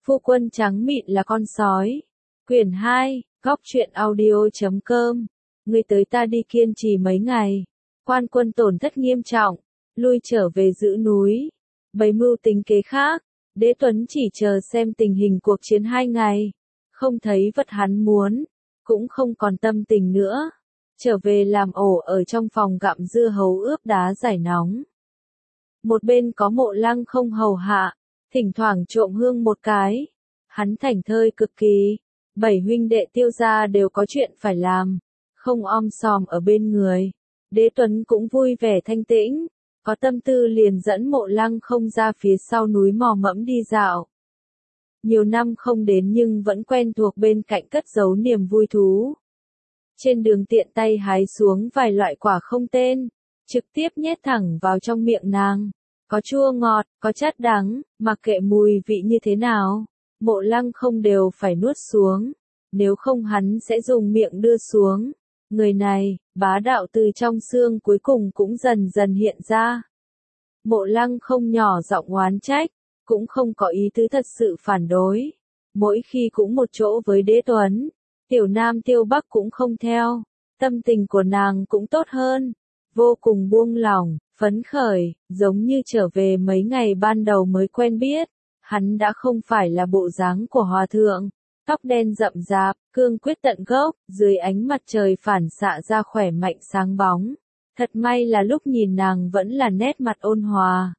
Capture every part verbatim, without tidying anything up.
Phu quân trắng mịn là con sói. Quyển hai, góc truyện audio chấm com. Ngươi tới ta đi kiên trì mấy ngày. Quan quân tổn thất nghiêm trọng, lui trở về giữ núi. Bày mưu tính kế khác, Đế Tuấn chỉ chờ xem tình hình cuộc chiến hai ngày. Không thấy vật hắn muốn, cũng không còn tâm tình nữa. Trở về làm ổ ở trong phòng gặm dưa hấu ướp đá giải nóng. Một bên có Mộ Lăng không hầu hạ, thỉnh thoảng trộm hương một cái. Hắn thảnh thơi cực kỳ, bảy huynh đệ Tiêu gia đều có chuyện phải làm, không om sòm ở bên người. Đế Tuấn cũng vui vẻ thanh tĩnh, có tâm tư liền dẫn Mộ Lăng không ra phía sau núi mò mẫm đi dạo. Nhiều năm không đến nhưng vẫn quen thuộc bên cạnh cất giấu niềm vui thú. Trên đường tiện tay hái xuống vài loại quả không tên, trực tiếp nhét thẳng vào trong miệng nàng. Có chua ngọt, có chát đắng, mặc kệ mùi vị như thế nào, Mộ Lăng không đều phải nuốt xuống, nếu không hắn sẽ dùng miệng đưa xuống. Người này, bá đạo từ trong xương cuối cùng cũng dần dần hiện ra. Mộ Lăng không nhỏ giọng oán trách, cũng không có ý tứ thật sự phản đối. Mỗi khi cũng một chỗ với Đế Tuấn, Tiểu Nam Tiêu Bắc cũng không theo, tâm tình của nàng cũng tốt hơn, vô cùng buông lỏng, phấn khởi, giống như trở về mấy ngày ban đầu mới quen biết. Hắn đã không phải là bộ dáng của hòa thượng, tóc đen rậm rạp, cương quyết tận gốc, dưới ánh mặt trời phản xạ ra khỏe mạnh sáng bóng. Thật may là lúc nhìn nàng vẫn là nét mặt ôn hòa.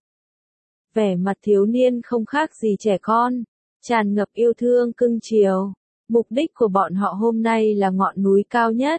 Vẻ mặt thiếu niên không khác gì trẻ con, tràn ngập yêu thương cưng chiều. Mục đích của bọn họ hôm nay là ngọn núi cao nhất.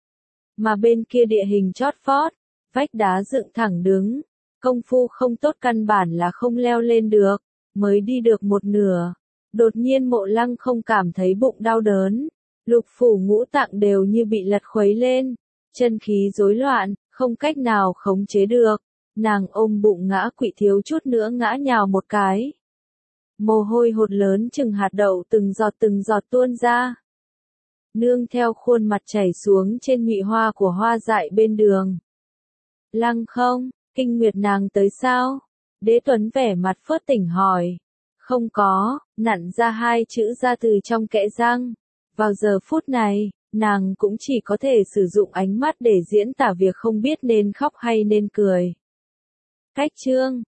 Mà bên kia địa hình chót vót, vách đá dựng thẳng đứng, công phu không tốt căn bản là không leo lên được, mới đi được một nửa. Đột nhiên Mộ Lăng không cảm thấy bụng đau đớn, lục phủ ngũ tạng đều như bị lật khuấy lên, chân khí rối loạn, không cách nào khống chế được. Nàng ôm bụng ngã quỵ thiếu chút nữa ngã nhào một cái. Mồ hôi hột lớn chừng hạt đậu từng giọt từng giọt tuôn ra. Nương theo khuôn mặt chảy xuống trên nhụy hoa của hoa dại bên đường. Lăng không, kinh nguyệt nàng tới sao? Đế Tuấn vẻ mặt phớt tỉnh hỏi. Không có, nặn ra hai chữ ra từ trong kẽ răng. Vào giờ phút này, nàng cũng chỉ có thể sử dụng ánh mắt để diễn tả việc không biết nên khóc hay nên cười. Cách chương